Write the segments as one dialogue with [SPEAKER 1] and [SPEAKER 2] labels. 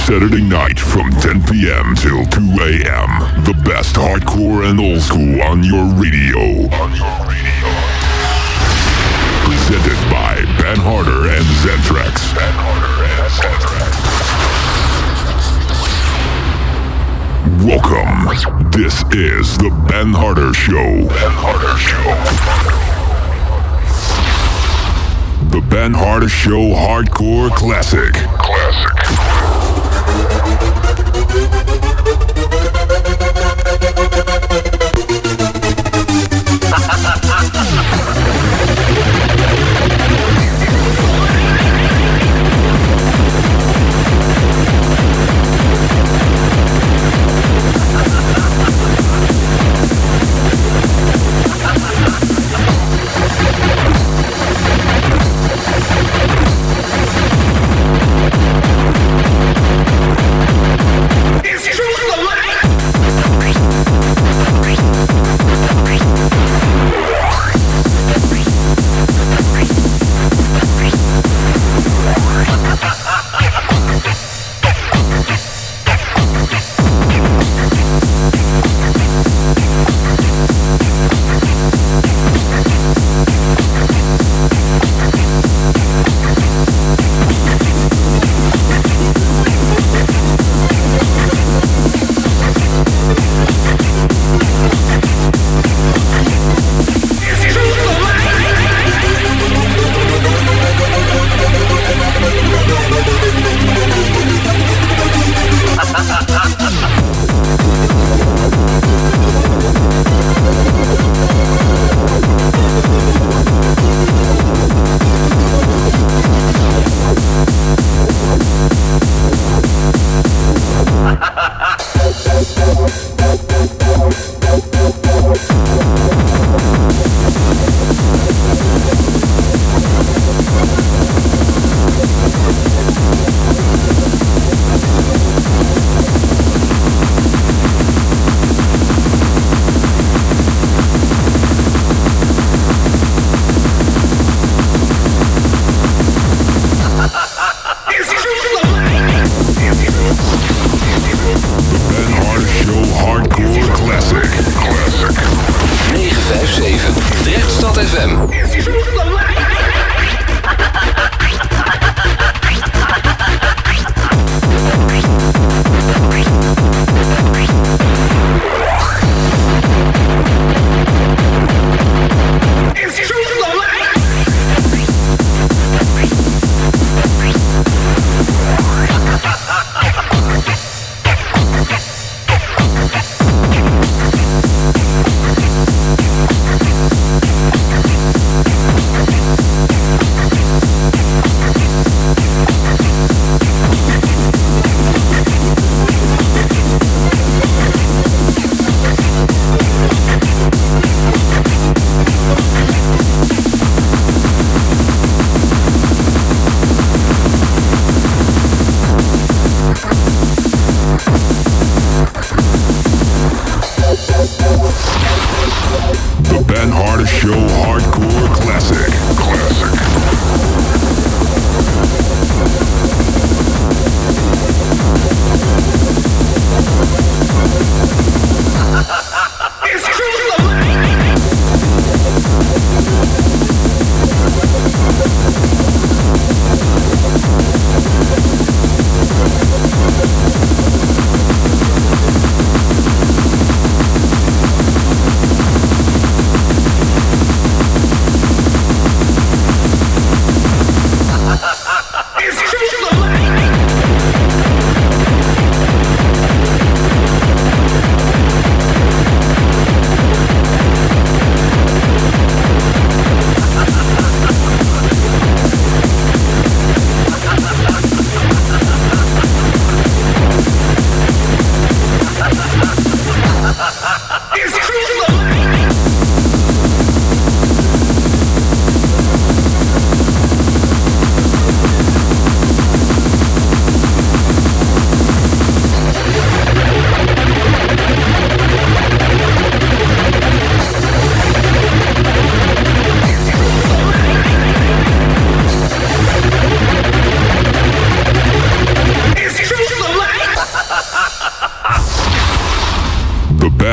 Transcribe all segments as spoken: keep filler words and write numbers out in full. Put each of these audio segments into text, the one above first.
[SPEAKER 1] Saturday night from ten p.m. till two a.m. The best hardcore and old school on your radio. On your radio. Presented by Ben Harder and Zentrax. Ben Harder and Zentrax. Welcome. This is the Ben Harder Show. Ben Harder Show. The Ben Harder Show Hardcore Classic. Classic.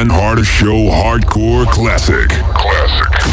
[SPEAKER 1] Ben Harder Show Hardcore Classic. Classic.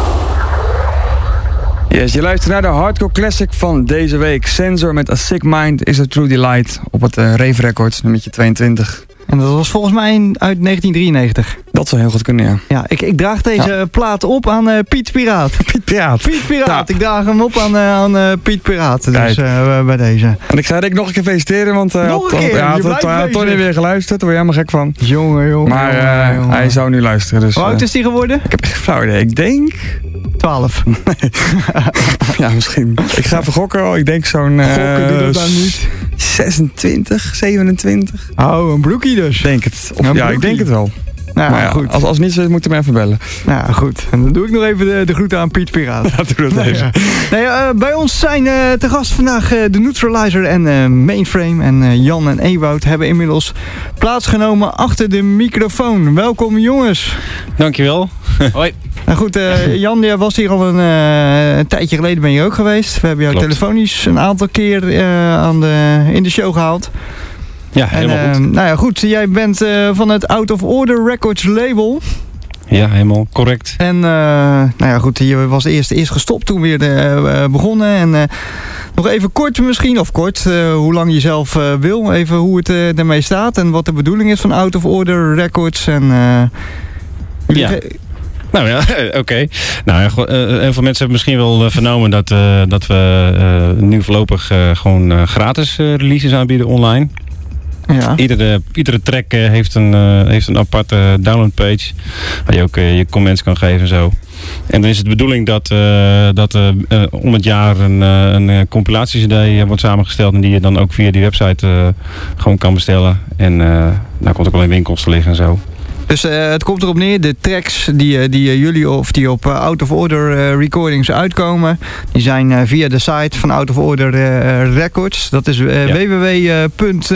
[SPEAKER 2] Yes, je luistert naar de Hardcore Classic van deze week. Sensor met A Sick Mind is a True Delight op het uh, Rave Records, nummertje tweeëntwintig.
[SPEAKER 3] En dat was volgens mij uit negentien drieënnegentig.
[SPEAKER 2] Dat zou heel goed kunnen, ja.
[SPEAKER 3] Ja, ik, ik draag deze ja. plaat op aan uh, Piet Piraat.
[SPEAKER 2] Piet Piraat.
[SPEAKER 3] Piet Piraat. Ja. Ik draag hem op aan, uh, aan uh, Piet Piraat. Dus uh, bij deze.
[SPEAKER 2] En ik ga Rick nog een keer feliciteren, want uh,
[SPEAKER 3] nog een keer?
[SPEAKER 2] Ja, had uh, Tony weer geluisterd. Daar word je helemaal gek van.
[SPEAKER 3] Jongen, jongen.
[SPEAKER 2] Maar uh, jongen. Hij zou nu luisteren. Dus,
[SPEAKER 3] Hoe oud is hij geworden?
[SPEAKER 2] Ik heb echt flauw idee. Ik denk...
[SPEAKER 3] twaalf.
[SPEAKER 2] Nee. Ja, misschien. Ik ga even gokken. Ik denk zo'n... Uh,
[SPEAKER 3] gokken doe dat dan niet.
[SPEAKER 2] zesentwintig, zevenentwintig.
[SPEAKER 3] Oh, een broekie dus.
[SPEAKER 2] Denk het. Of, ja, ik denk het wel.
[SPEAKER 3] Nou,
[SPEAKER 2] maar ja, goed. Als, als niet zo is, moet je me even bellen.
[SPEAKER 3] Nou, goed. En dan doe ik nog even de, de groeten aan Piet Piraat.
[SPEAKER 2] Ja, doe dat even.
[SPEAKER 3] Nee, uh, bij ons zijn uh, te gast vandaag uh, de Neutralizer en uh, Mainframe. En uh, Jan en Ewout hebben inmiddels plaatsgenomen achter de microfoon. Welkom, jongens.
[SPEAKER 4] Dankjewel. Hoi.
[SPEAKER 3] Nou goed, uh, Jan, jij was hier al een, uh, een tijdje geleden ben je ook geweest. We hebben jou
[SPEAKER 4] Klopt.
[SPEAKER 3] telefonisch een aantal keer uh, aan de, in de show gehaald.
[SPEAKER 4] Ja, helemaal
[SPEAKER 3] en, uh,
[SPEAKER 4] goed.
[SPEAKER 3] Nou ja, goed. Jij bent uh, van het Out of Order Records label.
[SPEAKER 4] Ja, helemaal correct.
[SPEAKER 3] En uh, nou ja, goed, je was eerst, eerst gestopt, toen weer uh, begonnen. En uh, nog even kort misschien, of kort, uh, hoe lang je zelf uh, wil. Even hoe het uh, ermee staat en wat de bedoeling is van Out of Order Records. En, uh,
[SPEAKER 4] ja. Nou ja, oké. Okay. Nou ja, uh, heel veel mensen hebben misschien wel uh, vernomen dat, uh, dat we uh, nu voorlopig uh, gewoon uh, gratis uh, releases aanbieden online.
[SPEAKER 3] Ja.
[SPEAKER 4] Iedere, iedere track uh, heeft, een, uh, heeft een aparte downloadpage waar je ook uh, je comments kan geven en zo. En dan is het de bedoeling dat, uh, dat uh, uh, om het jaar een, uh, een uh, compilatie-cd uh, wordt samengesteld en die je dan ook via die website uh, gewoon kan bestellen. En uh, daar komt ook wel in winkels te liggen en zo.
[SPEAKER 3] Dus uh, het komt erop neer, de tracks die, die uh, jullie of die op uh, Out of Order uh, Recordings uitkomen, die zijn uh, via de site van Out of Order uh, Records. Dat is uh, ja. w w w punt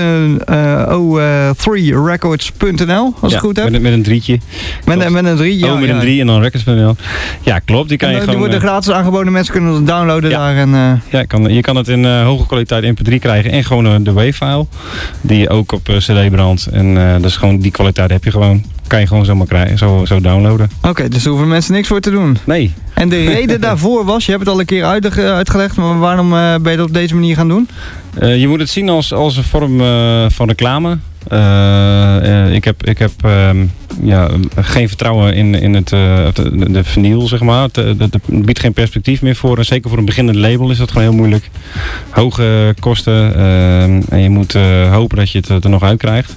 [SPEAKER 3] o drie records punt n l, als
[SPEAKER 4] ja,
[SPEAKER 3] ik goed heb.
[SPEAKER 4] Met, met een drietje.
[SPEAKER 3] Met, met een drie, ja.
[SPEAKER 4] Oh, met
[SPEAKER 3] ja.
[SPEAKER 4] een drie en dan records punt n l. Ja, klopt. Die, kan
[SPEAKER 3] en,
[SPEAKER 4] je
[SPEAKER 3] uh,
[SPEAKER 4] gewoon,
[SPEAKER 3] die worden gratis aangeboden, mensen kunnen het downloaden
[SPEAKER 4] ja.
[SPEAKER 3] daar. En, uh,
[SPEAKER 4] ja, kan, je kan het in uh, hoge kwaliteit M P drie krijgen en gewoon uh, de WAV-file, die je ook op uh, cd brandt. En uh, dat is gewoon, die kwaliteit heb je gewoon. Kan je gewoon zomaar krijgen, zo, zo downloaden.
[SPEAKER 3] Oké, okay, dus daar hoeven mensen niks voor te doen?
[SPEAKER 4] Nee.
[SPEAKER 3] En de reden daarvoor was, je hebt het al een keer uit, uitgelegd, maar waarom uh, ben je dat op deze manier gaan doen?
[SPEAKER 4] Uh, je moet het zien als, als een vorm uh, van reclame. Uh, uh, ik heb, ik heb um, ja, geen vertrouwen in, in het, uh, de, de vinyl, zeg maar. Het, het, het biedt geen perspectief meer voor. En zeker voor een beginnend label is dat gewoon heel moeilijk. Hoge kosten. Uh, en je moet uh, hopen dat je het er nog uit krijgt.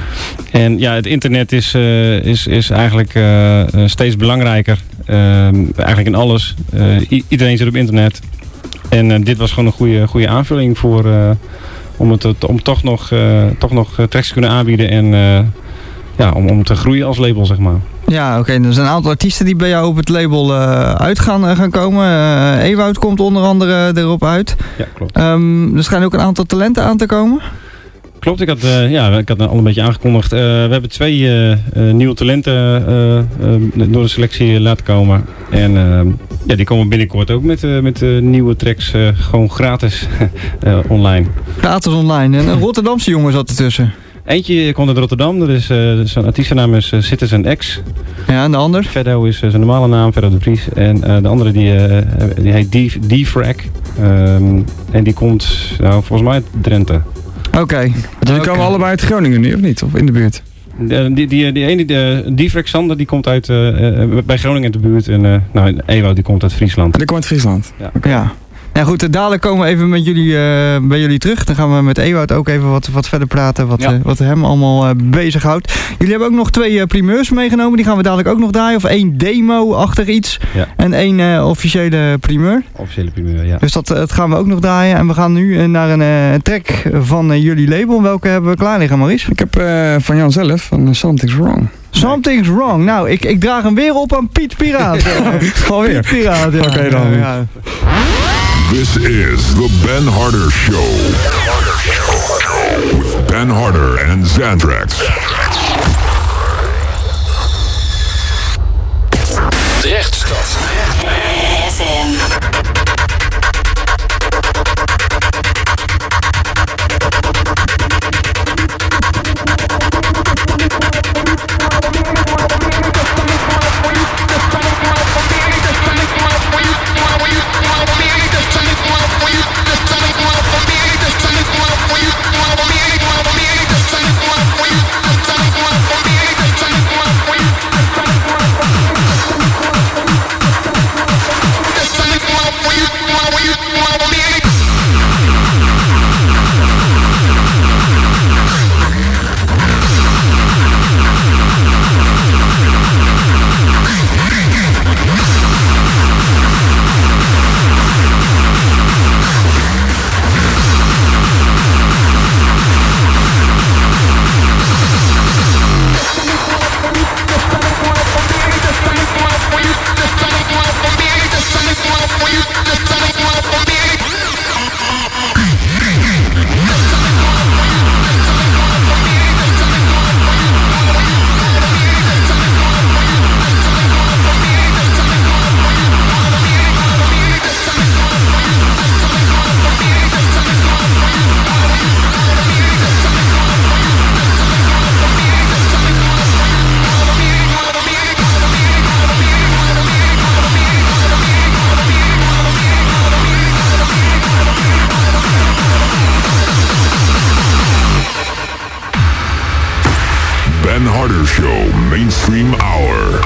[SPEAKER 4] En ja, het internet is, uh, is, is eigenlijk uh, steeds belangrijker. Uh, eigenlijk in alles. Uh, i- iedereen zit op internet. En uh, dit was gewoon een goede, goede aanvulling voor... Uh, Om, het, om toch nog, uh, toch nog tracks te kunnen aanbieden en uh, ja, om, om te groeien als label, zeg maar.
[SPEAKER 3] Ja, oké. Okay. Er zijn een aantal artiesten die bij jou op het label uh, uit gaan, uh, gaan komen. Uh, Ewout komt onder andere erop uit.
[SPEAKER 4] Ja, klopt.
[SPEAKER 3] Um, er schijnen ook een aantal talenten aan te komen.
[SPEAKER 4] Klopt, ik had, uh, ja, ik had al een beetje aangekondigd. Uh, we hebben twee uh, uh, nieuwe talenten uh, uh, door de selectie laten komen. En uh, ja, die komen binnenkort ook met, uh, met uh, nieuwe tracks uh, gewoon gratis uh, online.
[SPEAKER 3] Gratis online. En een Rotterdamse jongen zat ertussen.
[SPEAKER 4] Eentje komt uit Rotterdam, dat is, uh, zijn artiestennaam is uh, Citizen X.
[SPEAKER 3] Ja, en de ander?
[SPEAKER 4] Ferdo is uh, zijn normale naam, Ferdo de Vries. En uh, de andere die, uh, die heet D-Frag. Um, en die komt nou, volgens mij uit Drenthe.
[SPEAKER 3] Oké. Okay.
[SPEAKER 2] Jullie okay. komen allebei uit Groningen nu, of niet? Of in de buurt?
[SPEAKER 4] De, die, die, die ene, de D-Frag Sander, die komt uit, uh, uh, bij Groningen in de buurt. En uh, nou, Ewout, die komt uit Friesland.
[SPEAKER 2] Die komt uit Friesland?
[SPEAKER 4] Ja.
[SPEAKER 3] Okay. Ja. Ja goed, dadelijk komen we even met jullie, uh, bij jullie terug. Dan gaan we met Ewout ook even wat, wat verder praten, wat, ja. uh, wat hem allemaal uh, bezighoudt. Jullie hebben ook nog twee uh, primeurs meegenomen, die gaan we dadelijk ook nog draaien. Of één demo-achtig iets
[SPEAKER 4] ja.
[SPEAKER 3] en één uh, officiële primeur.
[SPEAKER 4] Officiële primeur, ja.
[SPEAKER 3] Dus dat, dat gaan we ook nog draaien. En we gaan nu uh, naar een uh, track van uh, jullie label. Welke hebben we klaar liggen, Maurice?
[SPEAKER 2] Ik heb uh, van Jan zelf, van uh, Something's Wrong.
[SPEAKER 3] Something's Wrong. Nou, ik, ik draag hem weer op aan Piet Piraat.
[SPEAKER 2] Gewoon weer?
[SPEAKER 3] Piet Piraat, ja.
[SPEAKER 2] Oké okay, dan. Ja, ja.
[SPEAKER 1] This is the Ben Harder Show. With Ben Harder and Xantrax.
[SPEAKER 5] Drechtstad. F M.
[SPEAKER 1] Extreme Hour.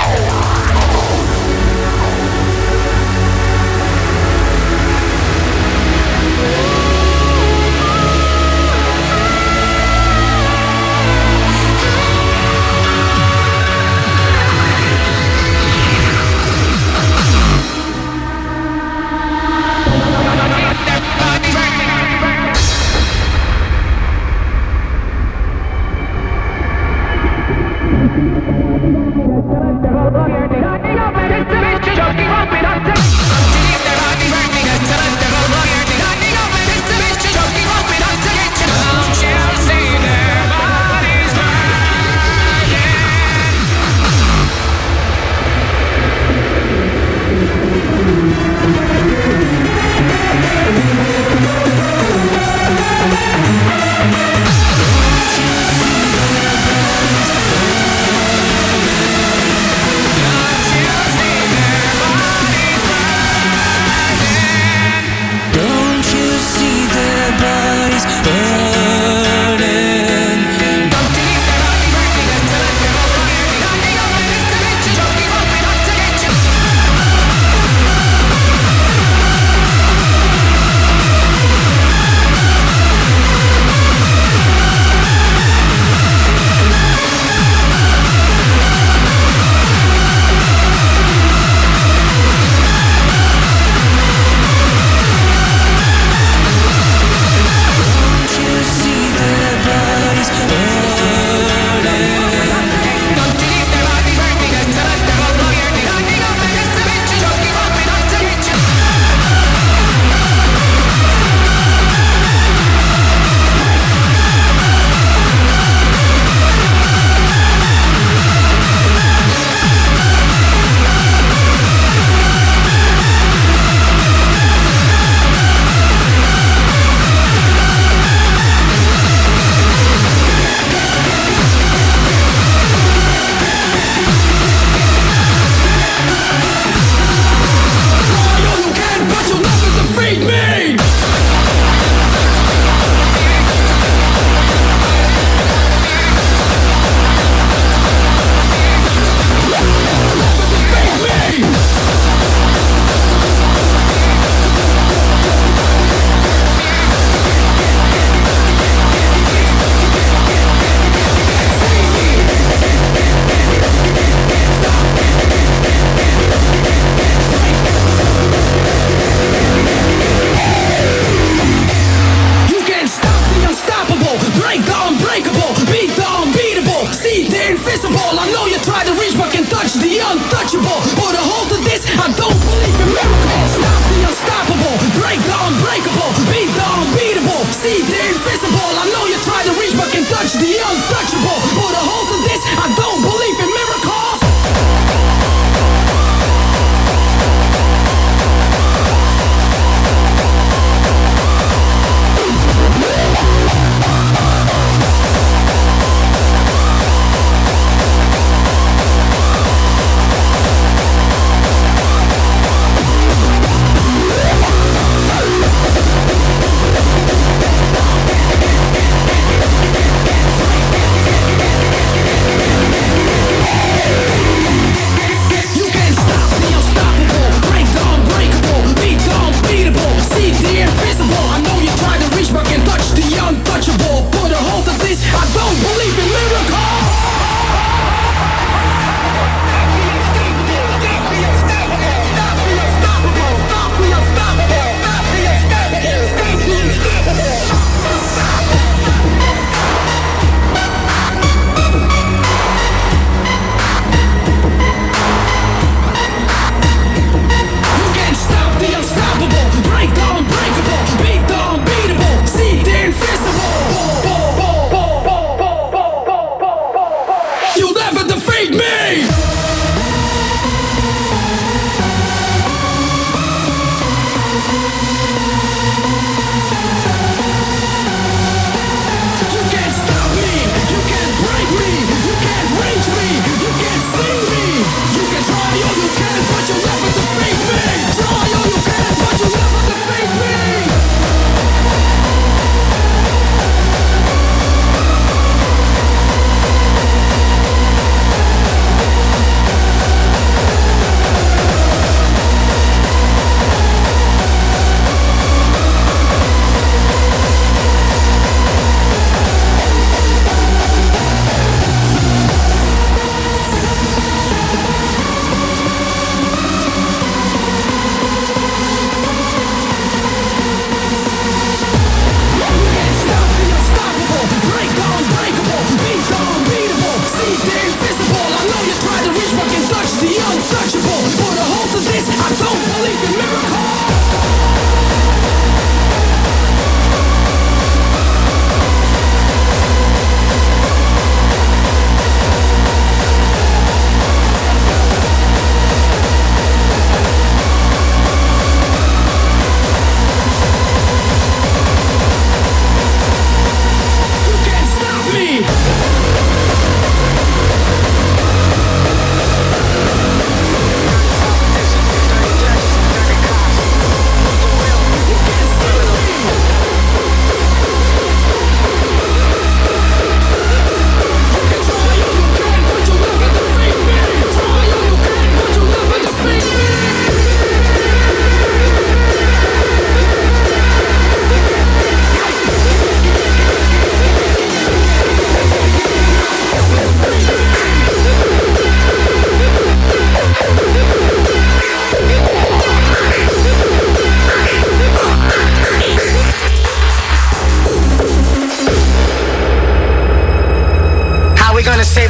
[SPEAKER 6] We'll be right back.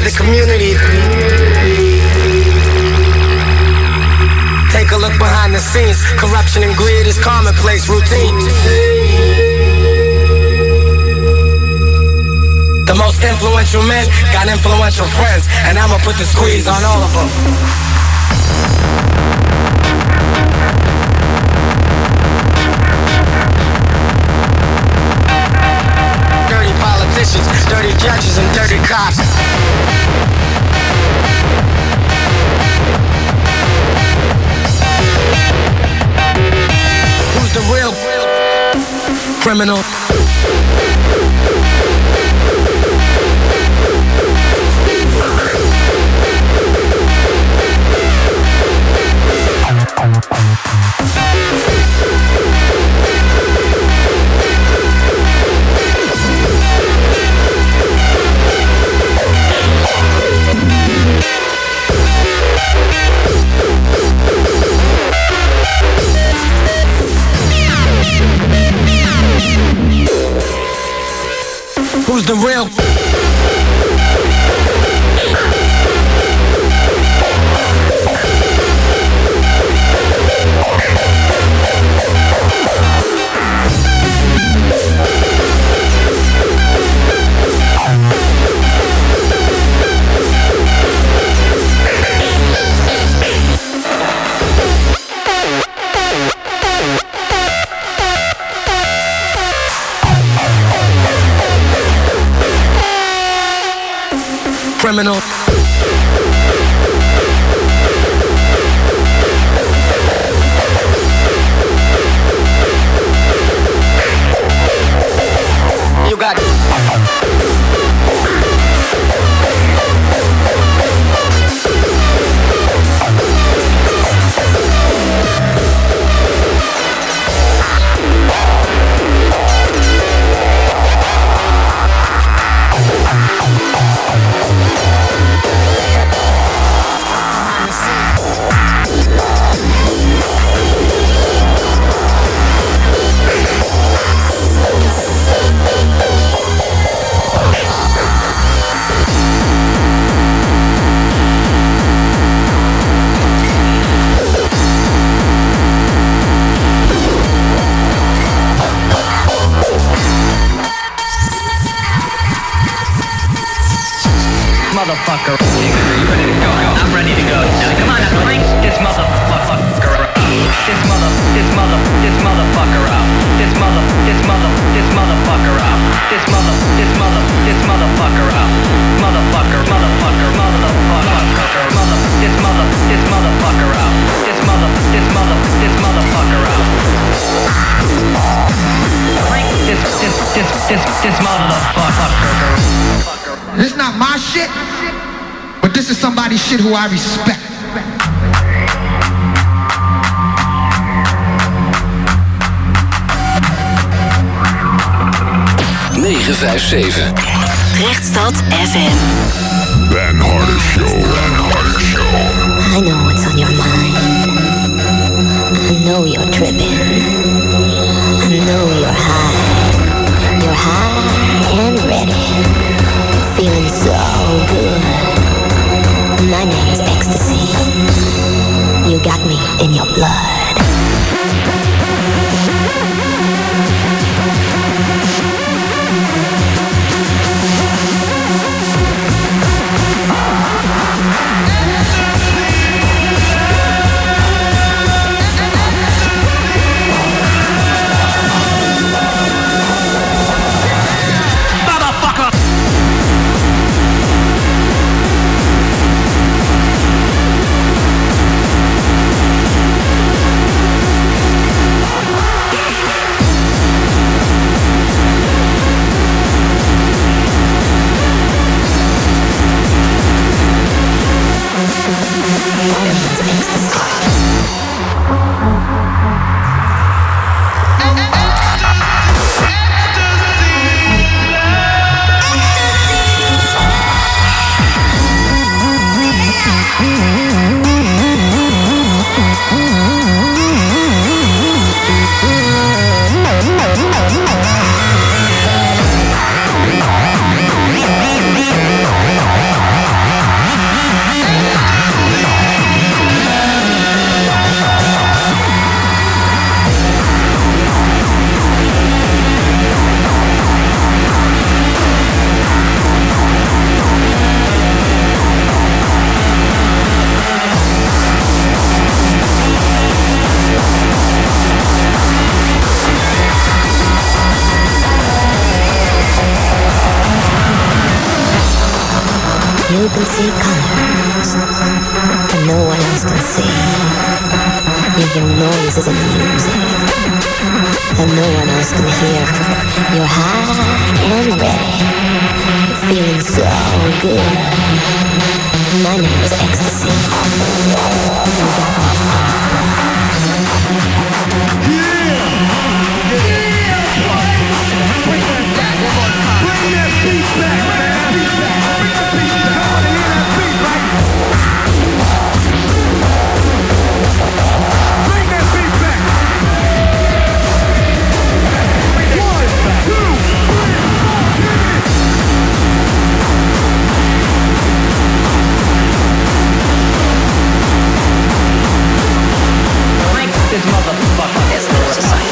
[SPEAKER 6] the community. Take a look behind the scenes. Corruption and greed is commonplace routine. The most influential men got influential friends, and I'ma put the squeeze on all of them. Dirty politicians, dirty judges, and dirty cops. Who's the real criminal? Who's the real? Criminal. You got it.
[SPEAKER 7] Motherfucker. You ready to go? I'm ready to go. Now come on, now crank this motherfucker up. This mother, this mother, this motherfucker up. This mother, this mother, this motherfucker up. This mother, this mother, this motherfucker up. Motherfucker, motherfucker, motherfucker, mother, this mother, this motherfucker up. This mother, this mother, this motherfucker up. Crank this, this, this, this, this motherfucker.
[SPEAKER 8] This is not my shit, but this is somebody's shit who I respect.
[SPEAKER 5] negen vijf zeven.
[SPEAKER 9] Rechtstad F M.
[SPEAKER 1] Ben Harder Show. Ben Harder Show.
[SPEAKER 9] I know what's on your mind. I know you're tripping. I know you're high. You're high and ready. Feeling so good. My name's Ecstasy. You got me in your blood.
[SPEAKER 6] Motherfucker.
[SPEAKER 9] You can see colors that no one else can see. You hear noises in the music that no one else can hear. You're high and ready. You're feeling so good. My name is Ecstasy.
[SPEAKER 7] This motherfucker is no society.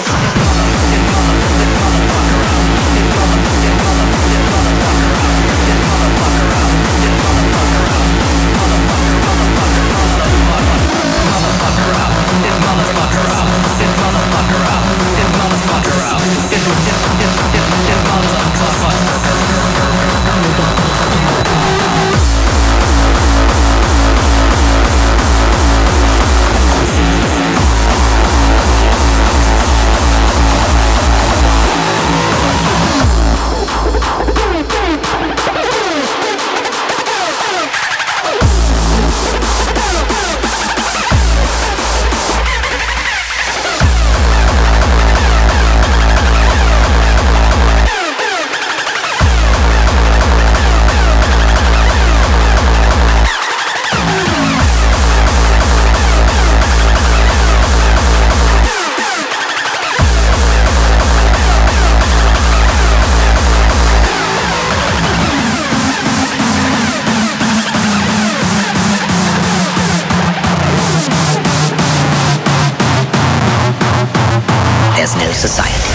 [SPEAKER 7] There's no society.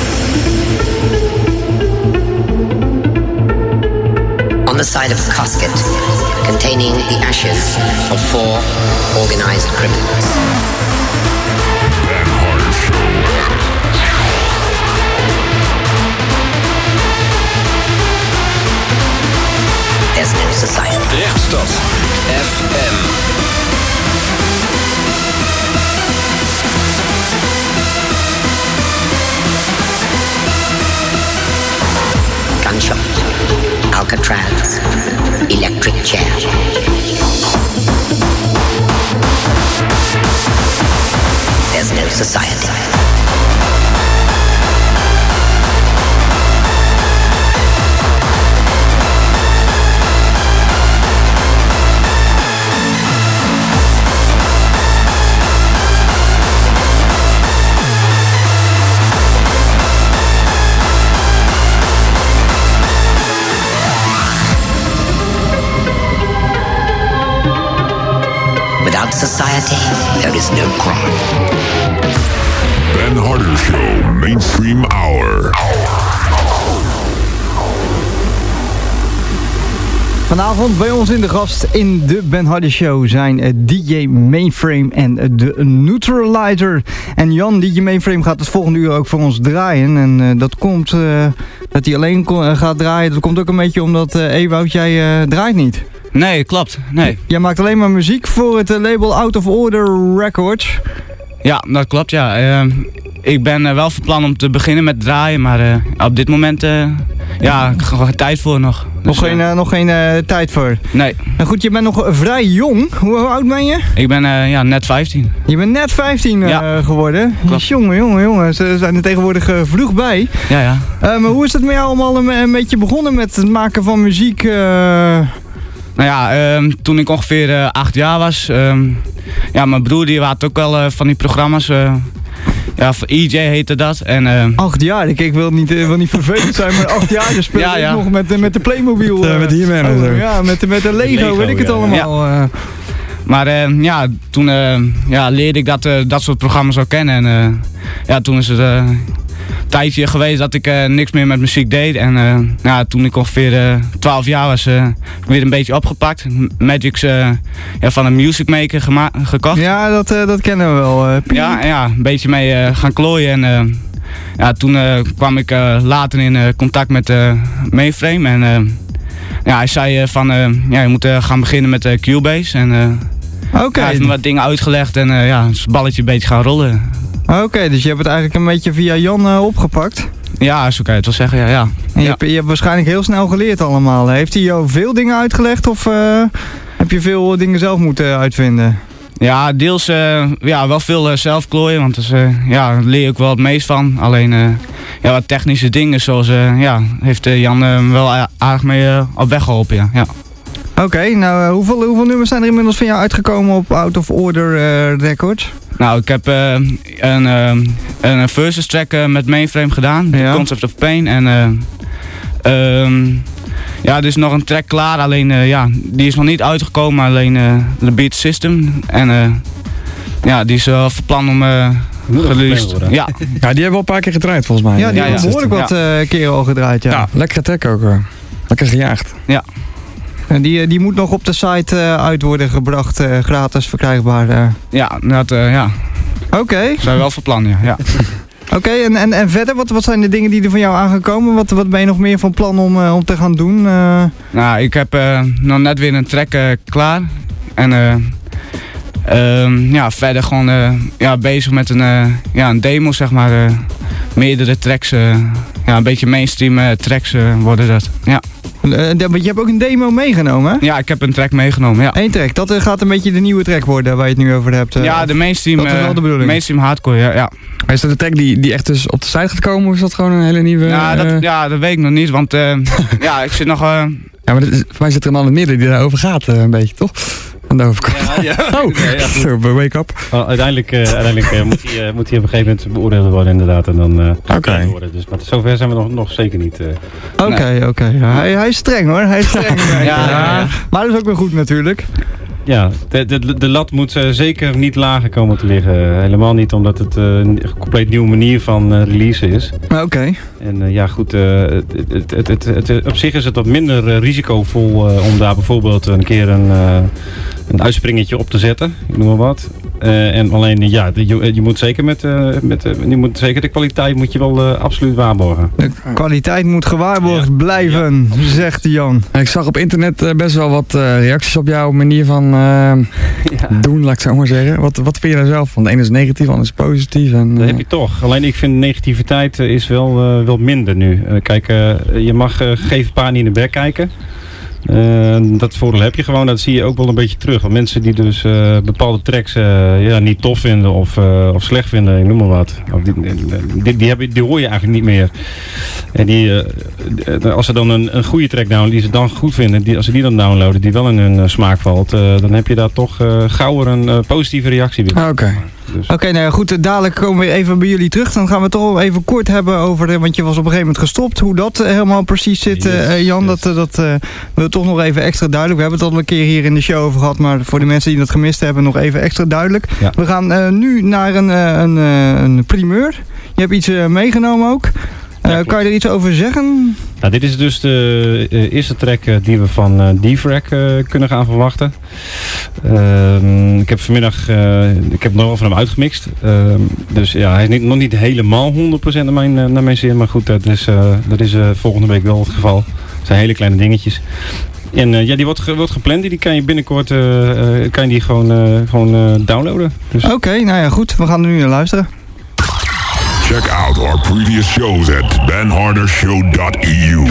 [SPEAKER 7] On the side of a casket containing the ashes of four organized criminals.
[SPEAKER 1] Ben Harder Show.
[SPEAKER 7] There's no society.
[SPEAKER 5] Rechtstad F M.
[SPEAKER 7] Gunshot, Alcatraz, electric chair. There's no society. Without society, there is no crime.
[SPEAKER 1] Ben Harder Show, Mainstream Hour.
[SPEAKER 3] Vanavond bij ons in de gast in de Ben Harder Show zijn uh, D J Mainframe en uh, de Neutralizer. En Jan, D J Mainframe gaat het volgende uur ook voor ons draaien. En uh, dat komt, uh, dat hij alleen uh, gaat draaien, dat komt ook een beetje omdat uh, Ewout, jij uh, draait niet.
[SPEAKER 2] Nee, klopt. Nee.
[SPEAKER 3] Jij maakt alleen maar muziek voor het uh, label Out of Order Records.
[SPEAKER 2] Ja, dat klopt, ja. Uh, ik ben uh, wel van plan om te beginnen met draaien, maar uh, op dit moment, uh, ja, ik heb er geen tijd voor nog. Dus,
[SPEAKER 3] nog geen, uh, nog geen uh, tijd voor?
[SPEAKER 2] Nee.
[SPEAKER 3] En goed, je bent nog vrij jong. Hoe, hoe oud ben je?
[SPEAKER 2] Ik ben uh, ja, net vijftien.
[SPEAKER 3] Je bent net vijftien uh, ja. geworden?
[SPEAKER 2] Klopt.
[SPEAKER 3] Jongen, jongen, jongen. Ze zijn er tegenwoordig uh, vroeg bij.
[SPEAKER 2] Ja, ja.
[SPEAKER 3] Uh, maar hoe is het met jou allemaal een, een beetje begonnen met het maken van muziek? Uh...
[SPEAKER 2] Nou ja, um, toen ik ongeveer uh, acht jaar was, um, ja, mijn broer die had ook wel uh, van die programma's, uh, ja, E J heette dat. En, uh,
[SPEAKER 3] acht jaar, ik wil niet, uh, wil niet vervelend zijn, maar acht jaar je speelde ja, ja. nog met, uh, met de Playmobil.
[SPEAKER 2] Uh, met He-Man en zo.
[SPEAKER 3] Ja, met, met de Lego, Lego weet ik het ja, allemaal. Ja. Uh.
[SPEAKER 2] Maar uh, ja, toen uh, ja, leerde ik dat, uh, dat soort programma's ook kennen. En uh, ja, toen is het uh, een tijdje geweest dat ik uh, niks meer met muziek deed. En uh, ja, toen ik ongeveer uh, twaalf jaar was, uh, weer een beetje opgepakt. Magic's uh, ja, van een Music Maker gema- gekocht.
[SPEAKER 3] Ja, dat, uh, dat kennen we wel. Uh,
[SPEAKER 2] ja, ja, een beetje mee uh, gaan klooien. En uh, ja, toen uh, kwam ik uh, later in uh, contact met uh, Mainframe. En uh, ja, hij zei uh, van, uh, ja, je moet uh, gaan beginnen met uh, Cubase. En uh,
[SPEAKER 3] okay.
[SPEAKER 2] hij heeft me wat dingen uitgelegd en uh, ja, het balletje een beetje gaan rollen.
[SPEAKER 3] Oké, okay, dus je hebt het eigenlijk een beetje via Jan uh, opgepakt?
[SPEAKER 2] Ja, zo kan je het wel zeggen, ja. ja.
[SPEAKER 3] En je,
[SPEAKER 2] ja.
[SPEAKER 3] Hebt, je hebt waarschijnlijk heel snel geleerd allemaal. Heeft hij jou veel dingen uitgelegd of uh, heb je veel dingen zelf moeten uitvinden?
[SPEAKER 2] Ja, deels uh, ja, wel veel uh, zelf klooien, want dus, uh, ja, daar leer ik wel het meest van. Alleen uh, ja, wat technische dingen zoals, uh, ja, heeft uh, Jan uh, wel aardig mee uh, op weg geholpen, ja. ja.
[SPEAKER 3] Oké, okay, nou uh, hoeveel, hoeveel nummers zijn er inmiddels van jou uitgekomen op Out of Order uh, Records?
[SPEAKER 2] Nou, ik heb uh, een, uh, een versus track uh, met Mainframe gedaan, ja. Concept of Pain. En uh, um, ja, er is nog een track klaar, alleen uh, ja, die is nog niet uitgekomen, alleen uh, The Beat System. En uh, ja, die is wel van plan om uh, gereleased. Ja.
[SPEAKER 10] Ja, die hebben we al een paar keer gedraaid volgens mij.
[SPEAKER 3] Ja, die ja, hebben ja. behoorlijk wat uh, keren al gedraaid. Ja,
[SPEAKER 10] ja lekkere track ook. Uh, lekker gejaagd.
[SPEAKER 2] Ja.
[SPEAKER 3] En die, die moet nog op de site uh, uit worden gebracht, uh, gratis verkrijgbaar. Uh.
[SPEAKER 2] Ja, dat uh, ja.
[SPEAKER 3] Oké. Okay.
[SPEAKER 2] Zijn we wel van plan, ja. ja.
[SPEAKER 3] Oké, okay, en, en, en verder, wat, wat zijn de dingen die er van jou aangekomen? Wat, wat ben je nog meer van plan om, uh, om te gaan doen? Uh...
[SPEAKER 2] Nou, ik heb uh, nog net weer een track uh, klaar. En uh, um, ja, verder gewoon uh, ja, bezig met een, uh, ja, een demo, zeg maar. Uh, meerdere tracks, uh, ja, een beetje mainstream uh, tracks uh, worden dat, ja.
[SPEAKER 3] Uh, je hebt ook een demo meegenomen, hè?
[SPEAKER 2] Ja, ik heb een track meegenomen, ja.
[SPEAKER 3] Eén track, dat uh, gaat een beetje de nieuwe track worden waar je het nu over hebt. Uh,
[SPEAKER 2] ja, de mainstream,
[SPEAKER 3] dat is wel de bedoeling.
[SPEAKER 2] mainstream hardcore, ja, ja.
[SPEAKER 10] Maar is dat een track die, die echt dus op de site gaat komen of is dat gewoon een hele nieuwe...
[SPEAKER 2] Ja, dat,
[SPEAKER 10] uh...
[SPEAKER 2] ja, dat weet ik nog niet, want uh, ja, ik zit nog... Uh...
[SPEAKER 10] Ja, maar is, voor mij zit er een man in het midden die daarover gaat, uh, een beetje, toch? Aan de overkant.
[SPEAKER 4] Ja, ja.
[SPEAKER 10] Oh, ja, ja, zo, wake up.
[SPEAKER 4] Well, uiteindelijk uh, uiteindelijk uh, moet, hij, uh, moet hij op een gegeven moment beoordeeld worden inderdaad. En dan uh,
[SPEAKER 10] okay.
[SPEAKER 4] worden. Dus, maar zover zijn we nog, nog zeker niet. Oké,
[SPEAKER 3] uh, oké. Okay, nee. okay. ja, hij, hij is streng hoor, hij is streng. ja, ja, ja. Maar dat is ook weer goed natuurlijk.
[SPEAKER 4] Ja, de, de, de lat moet uh, zeker niet lager komen te liggen. Helemaal niet omdat het uh, een compleet nieuwe manier van uh, release is.
[SPEAKER 3] Oké. Okay.
[SPEAKER 4] En uh, ja goed, uh, het, het, het, het, het, op zich is het wat minder uh, risicovol uh, om daar bijvoorbeeld een keer een, uh, een uitspringetje op te zetten. Ik noem maar wat. Uh, en alleen, ja, je, je moet zeker met, uh, met uh, je moet zeker de kwaliteit moet je wel uh, absoluut waarborgen.
[SPEAKER 3] De kwaliteit moet gewaarborgd ja. blijven, ja. zegt Jan.
[SPEAKER 10] Ik zag op internet uh, best wel wat uh, reacties op jouw manier van uh, ja. doen, laat ik zo maar zeggen. Wat, wat vind je daar zelf van? De ene is negatief, de andere is positief. En, uh...
[SPEAKER 4] Dat heb je toch. Alleen ik vind negativiteit uh, is wel, uh, wel minder nu. Uh, kijk, uh, je mag uh, gegeven paar niet in de bek kijken. Uh, dat voordeel heb je gewoon, dat zie je ook wel een beetje terug. Want mensen die dus uh, bepaalde tracks uh, ja, niet tof vinden of, uh, of slecht vinden, ik noem maar wat. Of die, die, die, hebben, die hoor je eigenlijk niet meer. En die, uh, als ze dan een, een goede track downloaden, die ze dan goed vinden, die, als ze die dan downloaden, die wel in hun uh, smaak valt, uh, dan heb je daar toch uh, gauwer een uh, positieve reactie weer.
[SPEAKER 3] Oké. Okay. Dus. Oké, okay, nou ja, goed, dadelijk komen we even bij jullie terug. Dan gaan we het toch even kort hebben over, want je was op een gegeven moment gestopt. Hoe dat uh, helemaal precies zit, yes, uh, Jan, yes. dat, dat uh, we toch nog even extra duidelijk. We hebben het al een keer hier in de show over gehad, maar voor de mensen die dat gemist hebben, nog even extra duidelijk. Ja. We gaan uh, nu naar een, uh, een, uh, een primeur. Je hebt iets uh, meegenomen ook. Uh, ja, kan je er iets over zeggen?
[SPEAKER 4] Nou, dit is dus de uh, eerste track uh, die we van uh, D-Frack uh, kunnen gaan verwachten. Uh, ik heb vanmiddag, uh, ik heb nog wel van hem uitgemixt. Uh, dus ja, hij is niet, nog niet helemaal honderd procent naar mijn, uh, naar mijn zin. Maar goed, dat is, uh, dat is uh, volgende week wel het geval. Het zijn hele kleine dingetjes. En uh, ja, die wordt, ge, wordt gepland. Die kan je binnenkort uh, uh, kan je die gewoon, uh, gewoon uh, downloaden. Dus.
[SPEAKER 3] Oké, okay, nou ja, goed. We gaan er nu naar luisteren.
[SPEAKER 1] Check out our previous shows at ben harder show dot e u.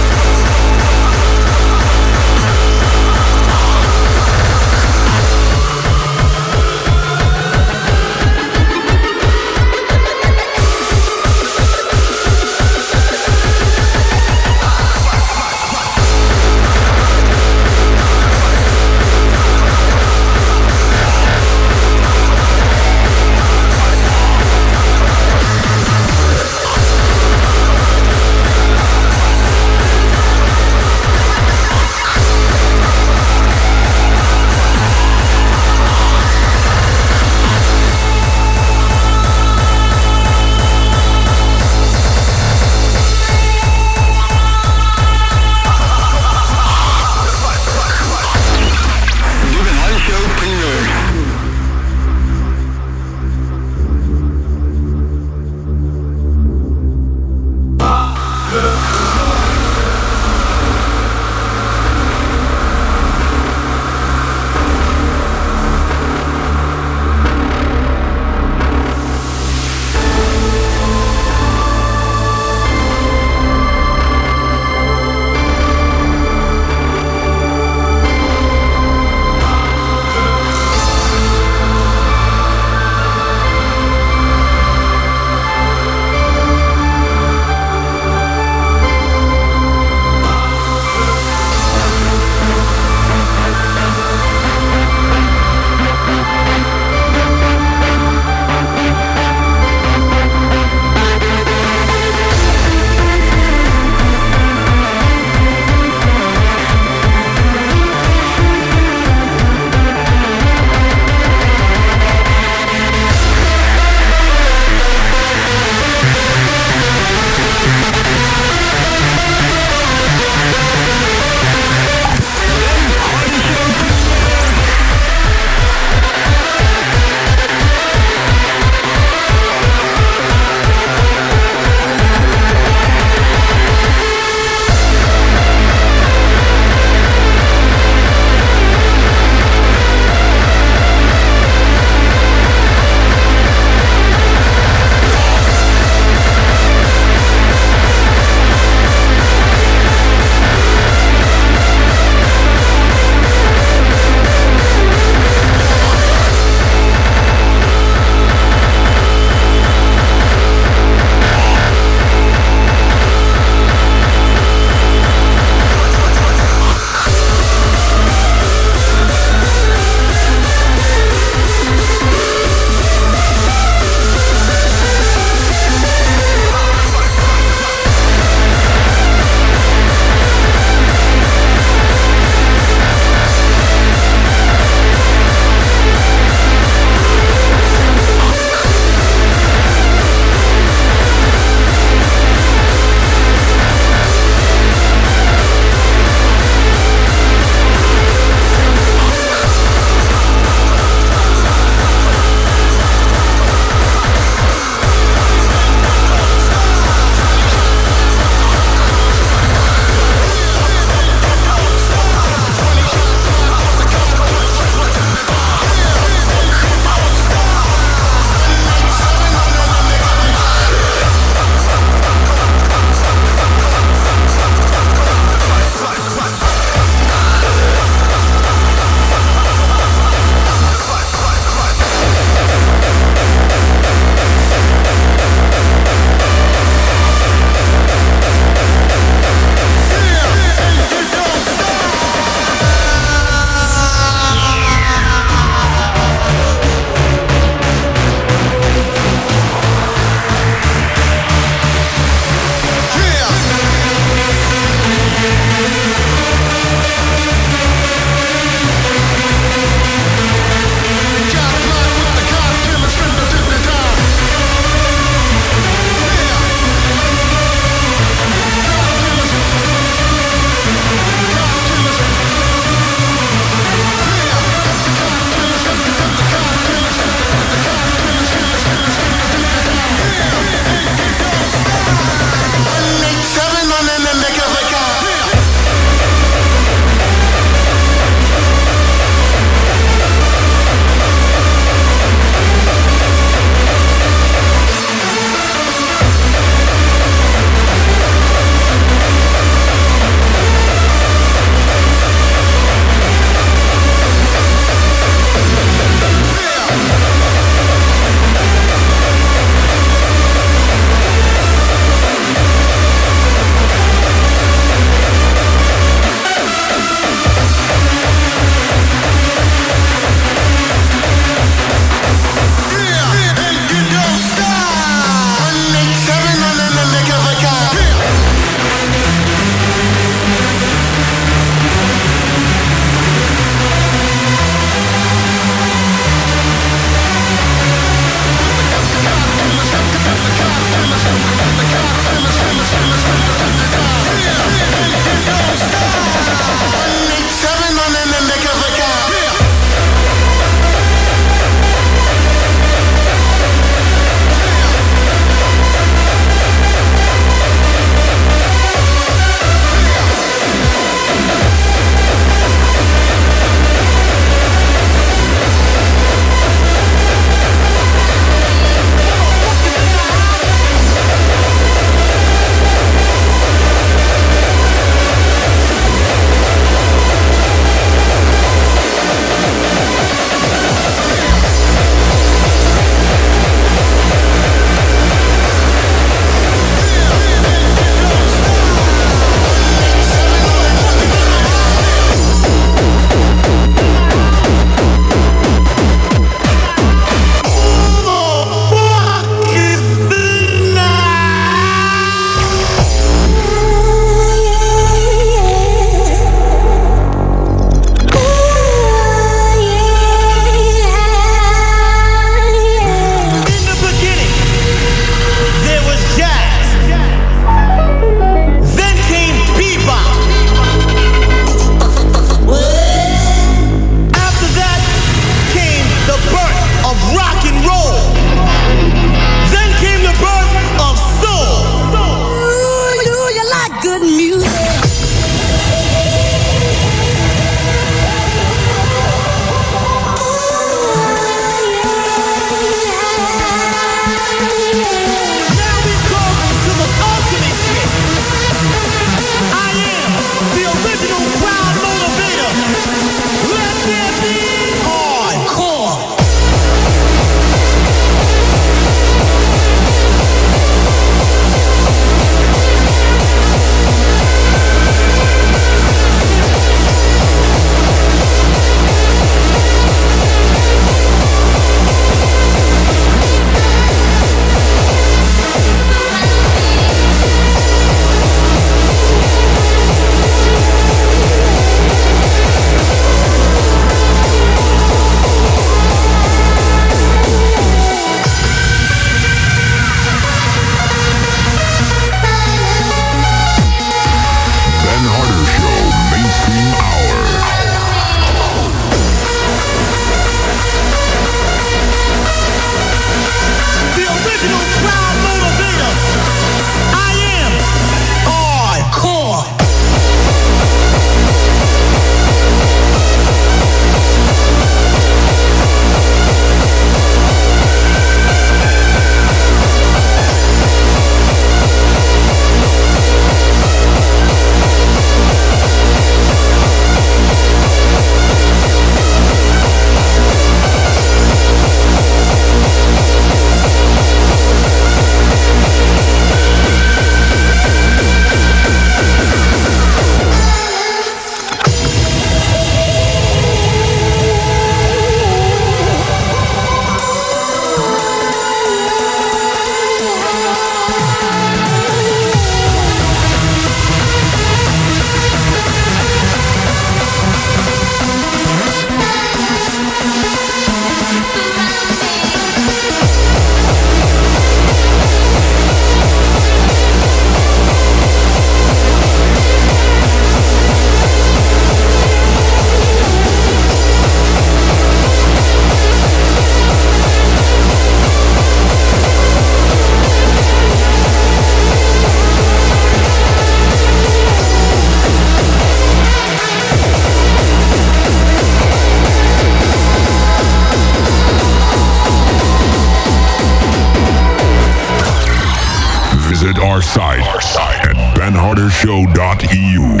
[SPEAKER 1] site at ben harder show dot e u.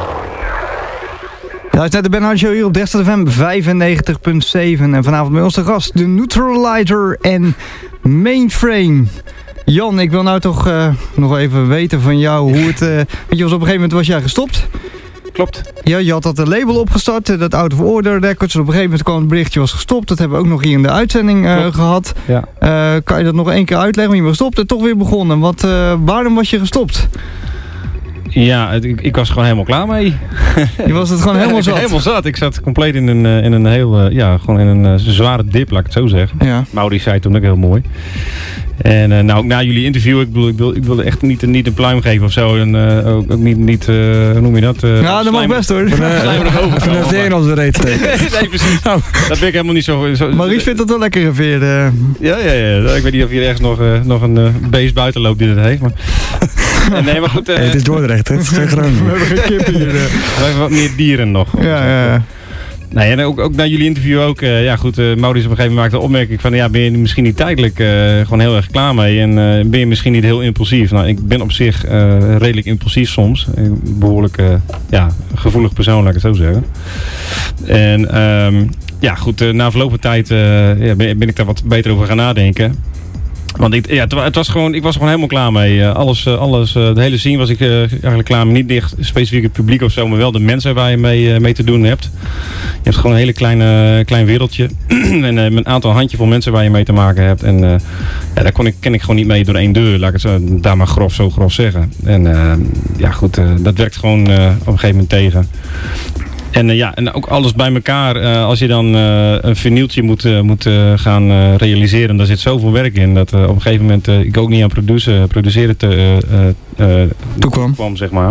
[SPEAKER 3] Ja, het is net de Ben Hart Show hier op Destiny F M vijfennegentig punt zeven. En vanavond bij ons de gast, de Neutralizer en Mainframe. Jan, ik wil nou toch uh, nog even weten van jou hoe het... Uh, weet je, was op een gegeven moment was jij gestopt.
[SPEAKER 4] Klopt.
[SPEAKER 3] Ja, je had dat label opgestart, dat Out of Order Records. En op een gegeven moment kwam het berichtje was gestopt. Dat hebben we ook nog hier in de uitzending uh, gehad.
[SPEAKER 4] Ja.
[SPEAKER 3] Uh, kan je dat nog één keer uitleggen? Je was gestopt en toch weer begonnen. Wat, uh, waarom was je gestopt?
[SPEAKER 4] Ja, ik, ik was gewoon helemaal klaar mee.
[SPEAKER 3] Je was het gewoon helemaal zat?
[SPEAKER 4] helemaal zat. Ik zat compleet in een, in een heel, uh, ja, gewoon in een uh, zware dip, laat ik het zo zeggen.
[SPEAKER 3] Ja.
[SPEAKER 4] Maurice zei toen ook heel mooi. En uh, nou, ook na jullie interview, ik bedoel, ik wil, ik wilde echt niet, niet een pluim geven of zo. En uh, ook, ook niet, niet uh, hoe noem je dat? Uh,
[SPEAKER 3] ja, dat mag best hoor.
[SPEAKER 10] Van een veer in onze reet steken.
[SPEAKER 4] Nee, precies. Oh. Dat ben ik helemaal niet zo... zo
[SPEAKER 3] Maurice vindt dat wel lekker een veer. Uh.
[SPEAKER 4] Ja, ja, ja. Ik weet niet of hier ergens nog, uh, nog een uh, beest buiten loopt die dat heeft, maar... Nee, maar goed... Uh,
[SPEAKER 10] hey, het is Dordrecht, hè? Het is geen Groningen.
[SPEAKER 3] We hebben geen kippen hier. Uh.
[SPEAKER 4] We hebben wat meer dieren nog.
[SPEAKER 3] Ja, ja, ja.
[SPEAKER 4] Nee, en ook, ook na jullie interview ook, uh, ja goed, uh, Maurice op een gegeven moment maakte de opmerking van, ja, ben je misschien niet tijdelijk uh, gewoon heel erg klaar mee en uh, ben je misschien niet heel impulsief? Nou, ik ben op zich uh, redelijk impulsief soms, een behoorlijk, uh, ja, gevoelig persoon, laat ik het zo zeggen. En um, ja goed, uh, na verloop van tijd uh, ja, ben, ben ik daar wat beter over gaan nadenken. Want ik, ja, het, het was gewoon, ik was er gewoon helemaal klaar mee. Uh, alles, uh, alles, uh, de hele scene was ik uh, eigenlijk klaar mee. Niet echt specifiek het publiek of zo, maar wel de mensen waar je mee, uh, mee te doen hebt. Je hebt gewoon een hele kleine klein wereldje. en uh, met een aantal handjevol mensen waar je mee te maken hebt. En uh, ja, daar kon ik, ken ik gewoon niet mee door één deur, laat ik het zo, daar maar grof, zo grof zeggen. En uh, ja goed, uh, dat werkt gewoon uh, op een gegeven moment tegen. En, uh, ja, en ook alles bij elkaar, uh, als je dan uh, een vinyltje moet, uh, moet uh, gaan uh, realiseren, daar zit zoveel werk in dat uh, op een gegeven moment uh, ik ook niet aan produce, produceren te, uh, uh,
[SPEAKER 3] toekwam.
[SPEAKER 4] kwam, zeg maar.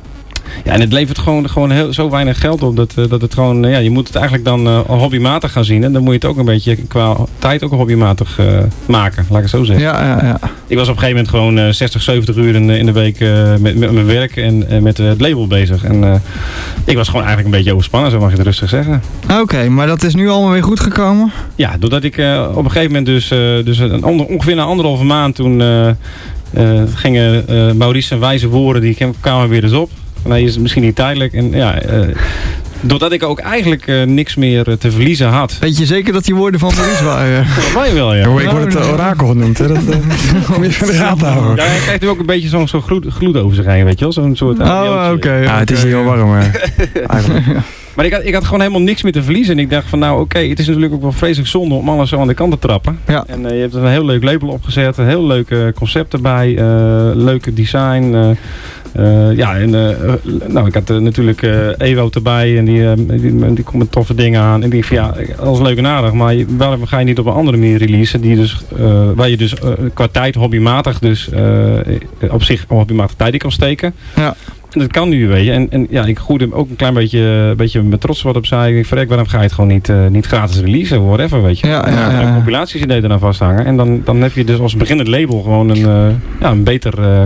[SPEAKER 4] Ja, en het levert gewoon, gewoon heel, zo weinig geld op dat, uh, dat het gewoon, uh, ja, je moet het eigenlijk dan uh, hobbymatig gaan zien en dan moet je het ook een beetje qua tijd ook hobbymatig uh, maken, laat ik het zo zeggen.
[SPEAKER 3] Ja, ja, ja.
[SPEAKER 4] Ik was op een gegeven moment gewoon uh, zestig, zeventig uur in, in de week uh, met, met mijn werk en uh, met uh, het label bezig. En uh, ik was gewoon eigenlijk een beetje overspannen, zo mag je het rustig zeggen.
[SPEAKER 3] Oké, okay, maar dat is nu allemaal weer goed gekomen?
[SPEAKER 4] Ja, doordat ik uh, op een gegeven moment dus, uh, dus een ander, ongeveer na anderhalve maand toen uh, uh, gingen uh, Maurice en wijze woorden, die kwamen weer eens op. Nee, is het misschien niet tijdelijk. En ja, uh, doordat ik ook eigenlijk uh, niks meer uh, te verliezen had.
[SPEAKER 3] Weet je zeker dat die woorden van Maurice waren?
[SPEAKER 4] Voor mij wel, ja.
[SPEAKER 10] Oh, ik word het uh, orakel genoemd, hè. Dat uh, moet je van de gaten houden.
[SPEAKER 4] Ja, hij krijgt nu ook een beetje zo'n zo gloed, gloed over zich heen, weet je wel. Zo'n soort...
[SPEAKER 3] Oh, oké. Okay,
[SPEAKER 10] ja, het is heel warm, hè. Eigenlijk.
[SPEAKER 4] Maar ik had, ik had gewoon helemaal niks meer te verliezen. En ik dacht van nou oké, okay, het is natuurlijk ook wel vreselijk zonde om alles zo aan de kant te trappen.
[SPEAKER 3] Ja.
[SPEAKER 4] En uh, je hebt een heel leuk label opgezet. Een heel leuk uh, concept erbij. Uh, leuke design. Uh, uh, ja, en uh, nou ik had uh, natuurlijk uh, Ewo erbij. En die, uh, die, die komt met toffe dingen aan. En die van ja, alles leuk en aardig. Maar waarom ga je niet op een andere manier releasen? Die dus, uh, waar je dus uh, qua tijd hobbymatig dus uh, op zich hobbymatig tijd in kan steken.
[SPEAKER 3] Ja.
[SPEAKER 4] En dat kan nu, weet je. En, en ja, ik groeide ook een klein beetje, beetje met trots wat opzij. Ik verrek, waarom ga je het gewoon niet, uh, niet gratis releasen, whatever, weet je.
[SPEAKER 3] Ja, ja, ja.
[SPEAKER 4] Een compilatie-cd eraan vasthangen. En dan, dan heb je dus als beginnend label gewoon een, uh, ja, een beter... Uh,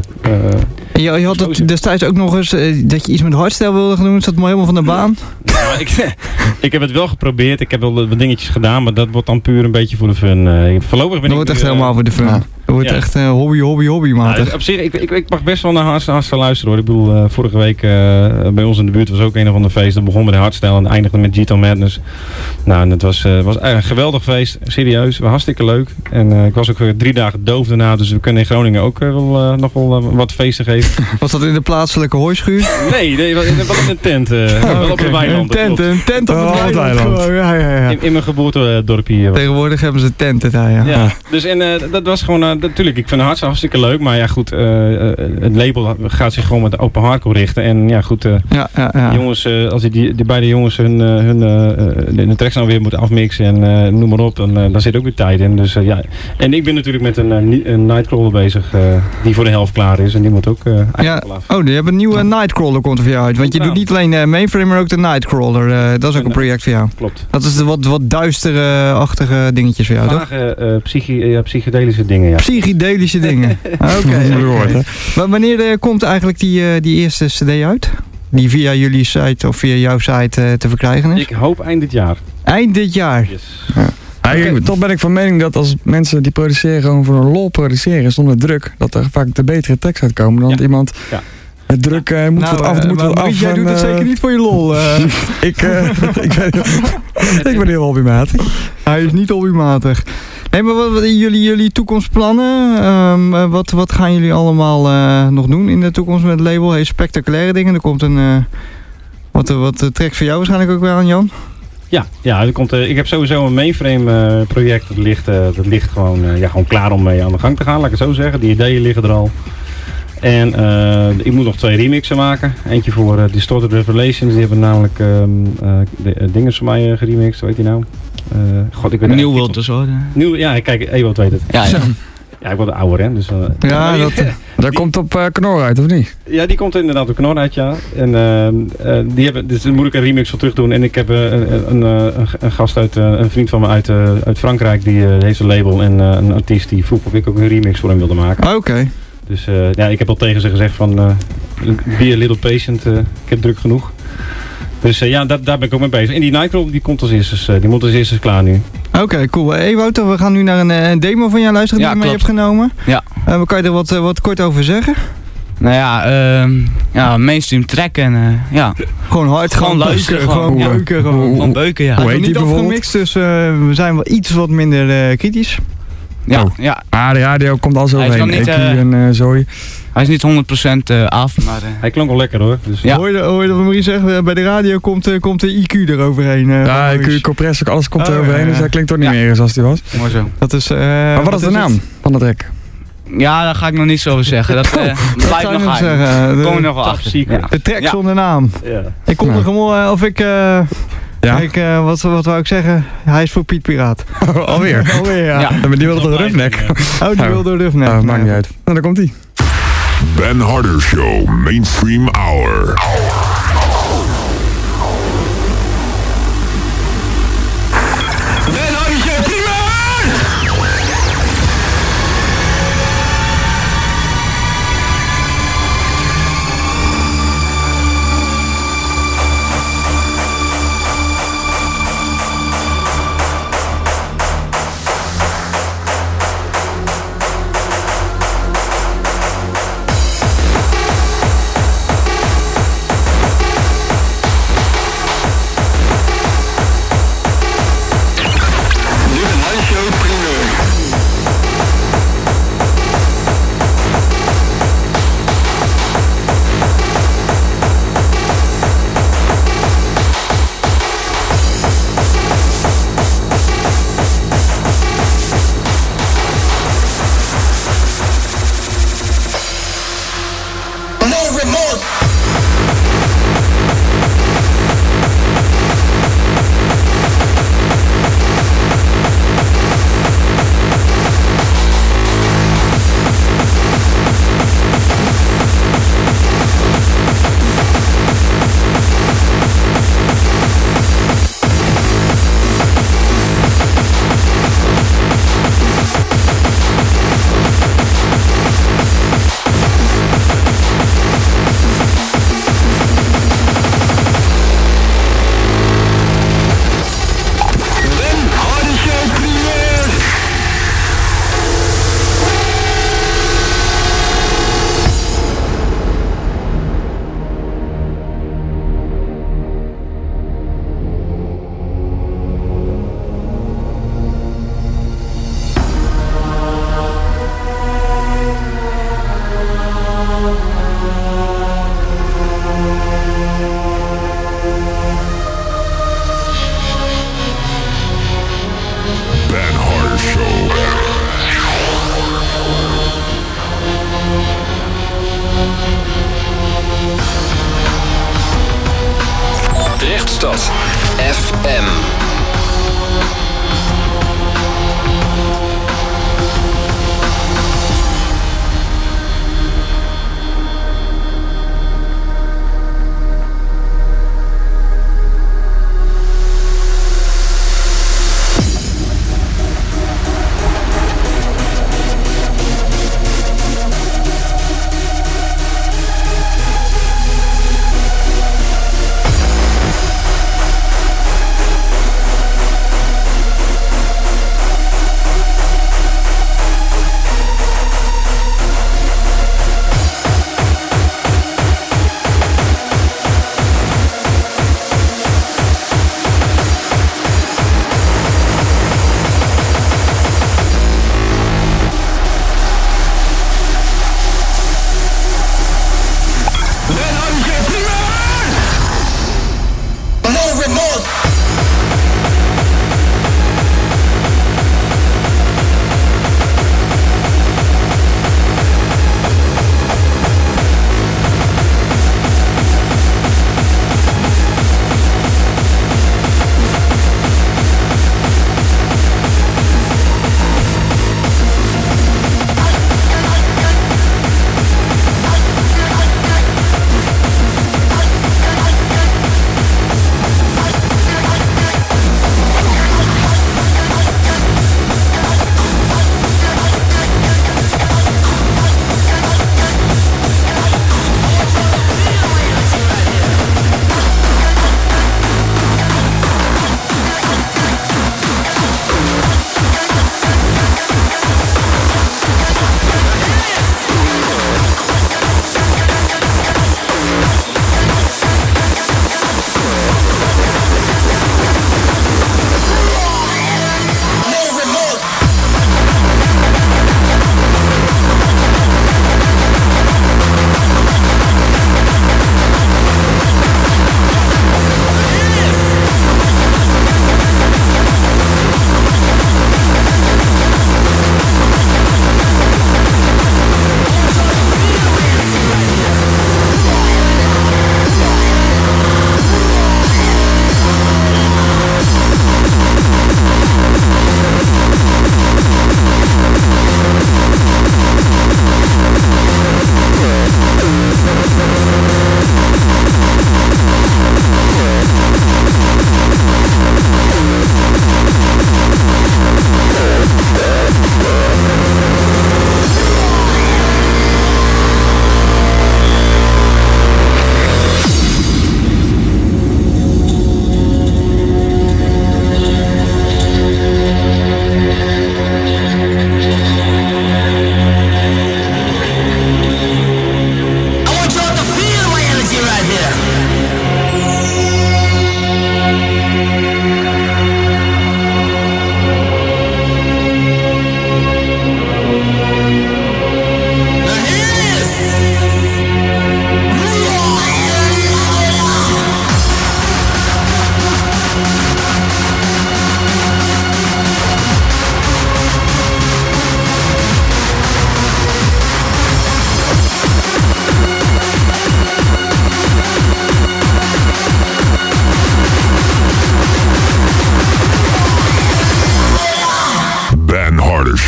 [SPEAKER 3] uh, je, je had het destijds ook nog eens uh, dat je iets met hardstyle wilde gaan doen. Is dat maar helemaal van de baan?
[SPEAKER 4] Ja, ik, ik heb het wel geprobeerd. Ik heb wel wat dingetjes gedaan, maar dat wordt dan puur een beetje voor de fun. Uh, voorlopig ben
[SPEAKER 3] dat
[SPEAKER 4] ik...
[SPEAKER 3] wordt echt
[SPEAKER 4] uh,
[SPEAKER 3] helemaal voor de fun. Ja. Dat wordt ja. echt uh, hobby, hobby, hobby, matig.
[SPEAKER 4] Ja, op zich, ik, ik, ik mag best wel naar hardstyle luisteren hoor. Ik bedoel, uh, vorige week uh, bij ons in de buurt was ook een of ander feest. Dat begon met de hardstyle en eindigde met G-Town Madness. Nou, en het was, uh, was een geweldig feest. Serieus, hartstikke leuk. En uh, ik was ook uh, drie dagen doof daarna. Dus we kunnen in Groningen ook uh, wel, uh, nog wel uh, wat feesten geven.
[SPEAKER 3] Was dat in de plaatselijke hooischuur?
[SPEAKER 4] Nee, nee wel in een tent. Uh, oh, wel okay. op het weiland.
[SPEAKER 3] Een tent, een tent op het oh, weiland. Oh, ja, ja, ja.
[SPEAKER 4] In, in mijn geboortedorpje hier.
[SPEAKER 3] Tegenwoordig hebben ze tenten daar, ja.
[SPEAKER 4] Ja, dus en uh, dat was gewoon, uh, natuurlijk, ik vind het hartstikke leuk. Maar ja, goed, uh, uh, het label gaat zich gewoon met de open hardcore richten. En ja, goed, uh,
[SPEAKER 3] ja, ja, ja.
[SPEAKER 4] Die jongens, uh, als die, die beide jongens hun, uh, hun uh, de tracks nou weer moeten afmixen en uh, noem maar op, dan uh, daar zit ook weer tijd in. Dus uh, ja, en ik ben natuurlijk met een, uh, een Nightcrawler bezig, uh, die voor de helft klaar is. En die moet ook uh,
[SPEAKER 3] ja. af. Oh, die hebben een nieuwe ja. Nightcrawler komt er voor jou uit. Want je nou. doet niet alleen uh, Mainframe, maar ook de Nightcrawler. Uh, dat is ook en, een project voor jou.
[SPEAKER 4] Klopt.
[SPEAKER 3] Dat is de wat, wat duistere-achtige dingetjes voor jou,
[SPEAKER 4] Vage, toch? Uh, psychi uh, psychedelische dingen, ja.
[SPEAKER 3] Psychedelische dingen. Oké. Okay, okay. Wanneer uh, komt eigenlijk die, uh, die eerste cd uit? Die via jullie site of via jouw site uh, te verkrijgen is?
[SPEAKER 4] Ik hoop eind dit jaar.
[SPEAKER 3] Eind dit jaar?
[SPEAKER 4] Yes.
[SPEAKER 3] Ja.
[SPEAKER 10] Ja, ik, toch ben ik van mening dat als mensen die produceren gewoon voor een lol produceren zonder druk, dat er vaak de betere tekst uitkomen dan
[SPEAKER 4] Ja.
[SPEAKER 10] dat iemand
[SPEAKER 4] Ja.
[SPEAKER 10] het druk uh, moet
[SPEAKER 3] Nou,
[SPEAKER 10] wat af,
[SPEAKER 3] eh,
[SPEAKER 10] moet
[SPEAKER 3] maar
[SPEAKER 10] wat
[SPEAKER 3] Maurice,
[SPEAKER 10] af.
[SPEAKER 3] jij
[SPEAKER 10] en,
[SPEAKER 3] doet het
[SPEAKER 10] uh,
[SPEAKER 3] zeker niet voor je lol. uh.
[SPEAKER 10] ik, uh, ik, ben, ik ben heel hobbymatig.
[SPEAKER 3] Hij is niet hobbymatig. Nee, maar wat, wat jullie, jullie toekomstplannen? Um, uh, wat, wat gaan jullie allemaal uh, nog doen in de toekomst met het label? Hey, spectaculaire dingen. Er komt een... Uh, wat, wat uh, tracks voor jou waarschijnlijk ook wel aan, Jan?
[SPEAKER 4] Ja, ja er komt, uh, ik heb sowieso een mainframe uh, project. Dat ligt, uh, dat ligt gewoon, uh, ja, gewoon klaar om mee aan de gang te gaan, laat ik het zo zeggen. Die ideeën liggen er al. En uh, ik moet nog twee remixen maken. Eentje voor uh, Distorted Revelations. Die hebben namelijk um, uh, de, uh, dingen van mij uh, geremixed. Hoe heet die nou? Uh, God, ik weet
[SPEAKER 2] Nieuw World dus hoor.
[SPEAKER 4] Nieuw, ja, kijk, Ewout weet het.
[SPEAKER 2] Ja, ja.
[SPEAKER 4] Ja, ik word een ouder, hè. Dus, uh,
[SPEAKER 3] Ja,
[SPEAKER 4] die,
[SPEAKER 3] dat... Uh,
[SPEAKER 10] dat komt op uh, Knor uit, of niet?
[SPEAKER 4] Ja, die komt inderdaad op Knor uit, ja. En uh, uh, die hebben, dus daar moet ik een remix van terug doen. En ik heb uh, een, een, een, een gast uit, uh, een vriend van me uit, uh, uit Frankrijk, die uh, heeft een label en uh, een artiest die vroeg of ik ook een remix voor hem wilde maken.
[SPEAKER 3] Oké. Okay.
[SPEAKER 4] Dus uh, ja, ik heb al tegen ze gezegd van, uh, be a little patient, uh, ik heb druk genoeg. Dus uh, ja, daar, daar ben ik ook mee bezig. En die Nightcrawler die komt als eerste, uh, die moet als eerste klaar nu.
[SPEAKER 3] Oké, okay, cool. Hey Wouter, we gaan nu naar een, een demo van jou luisteren die
[SPEAKER 2] Ja,
[SPEAKER 3] je mee
[SPEAKER 2] klopt.
[SPEAKER 3] hebt genomen.
[SPEAKER 2] Ja.
[SPEAKER 3] Uh, kan je er wat, uh, wat kort over zeggen?
[SPEAKER 2] Nou ja, uh, ja, mainstream track en uh, ja.
[SPEAKER 3] Gewoon hard,
[SPEAKER 2] Gewoon
[SPEAKER 3] gewoon
[SPEAKER 2] luisteren,
[SPEAKER 3] beuken,
[SPEAKER 2] gewoon,
[SPEAKER 3] gewoon
[SPEAKER 2] ja.
[SPEAKER 3] beuken. Gewoon.
[SPEAKER 2] Gewoon beuken, ja.
[SPEAKER 3] Hij
[SPEAKER 10] Hoe
[SPEAKER 3] is
[SPEAKER 10] heet
[SPEAKER 3] nog
[SPEAKER 10] die
[SPEAKER 3] niet
[SPEAKER 10] bijvoorbeeld?
[SPEAKER 3] afgemixt, dus uh, we zijn wel iets wat minder uh, kritisch.
[SPEAKER 2] Ja,
[SPEAKER 10] Oh.
[SPEAKER 2] ja.
[SPEAKER 10] Ah, de radio komt al zo
[SPEAKER 2] Hij is
[SPEAKER 10] heen.
[SPEAKER 2] nog niet,
[SPEAKER 10] E Q
[SPEAKER 2] uh,
[SPEAKER 10] en uh, zooi.
[SPEAKER 2] Hij is niet honderd procent uh, af, maar... Uh,
[SPEAKER 4] Hij klonk wel lekker hoor. Dus,
[SPEAKER 2] Ja.
[SPEAKER 3] Hoor je, hoor je dat Maurice zegt? Bij de radio komt, uh, komt de I Q eroverheen. Uh,
[SPEAKER 10] Ja,
[SPEAKER 3] van
[SPEAKER 10] E Q,
[SPEAKER 3] Maurice.
[SPEAKER 10] compressor, alles komt
[SPEAKER 3] Oh,
[SPEAKER 10] eroverheen,
[SPEAKER 3] ja,
[SPEAKER 10] dus
[SPEAKER 3] ja.
[SPEAKER 10] dat klinkt toch niet
[SPEAKER 2] Ja.
[SPEAKER 10] meer zoals die was.
[SPEAKER 2] mooi zo.
[SPEAKER 3] Dat is, uh,
[SPEAKER 10] Maar wat is de
[SPEAKER 3] is
[SPEAKER 10] naam
[SPEAKER 3] het?
[SPEAKER 10] van de track?
[SPEAKER 2] Ja, daar ga ik nog niet zo over zeggen. Dat uh,
[SPEAKER 3] Wat
[SPEAKER 2] blijft
[SPEAKER 3] zou je
[SPEAKER 2] nog
[SPEAKER 3] nog
[SPEAKER 2] geheim.
[SPEAKER 3] zeggen? De,
[SPEAKER 2] Kom je nog wel
[SPEAKER 4] top
[SPEAKER 2] achter.
[SPEAKER 4] secret.
[SPEAKER 2] Ja.
[SPEAKER 3] de track
[SPEAKER 2] Ja.
[SPEAKER 3] zonder naam.
[SPEAKER 4] Ja.
[SPEAKER 3] Ik kon
[SPEAKER 10] Ja.
[SPEAKER 3] er gewoon, uh, of ik, uh,
[SPEAKER 10] Ja?
[SPEAKER 3] ik uh, wat, wat wou ik zeggen? Hij is voor Piet Piraat.
[SPEAKER 10] Alweer.
[SPEAKER 3] Alweer, ja.
[SPEAKER 2] Ja.
[SPEAKER 10] Ja, maar die wilde toch Roughneck?
[SPEAKER 3] Oh, die
[SPEAKER 10] Oh.
[SPEAKER 3] wilde Roughneck.
[SPEAKER 10] Oh, maakt niet uit. Nou, daar komt hij.
[SPEAKER 1] Ben Harder Show Mainstream Hour.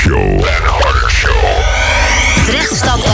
[SPEAKER 1] Show. Ben Harder Show.
[SPEAKER 11] Drechtstad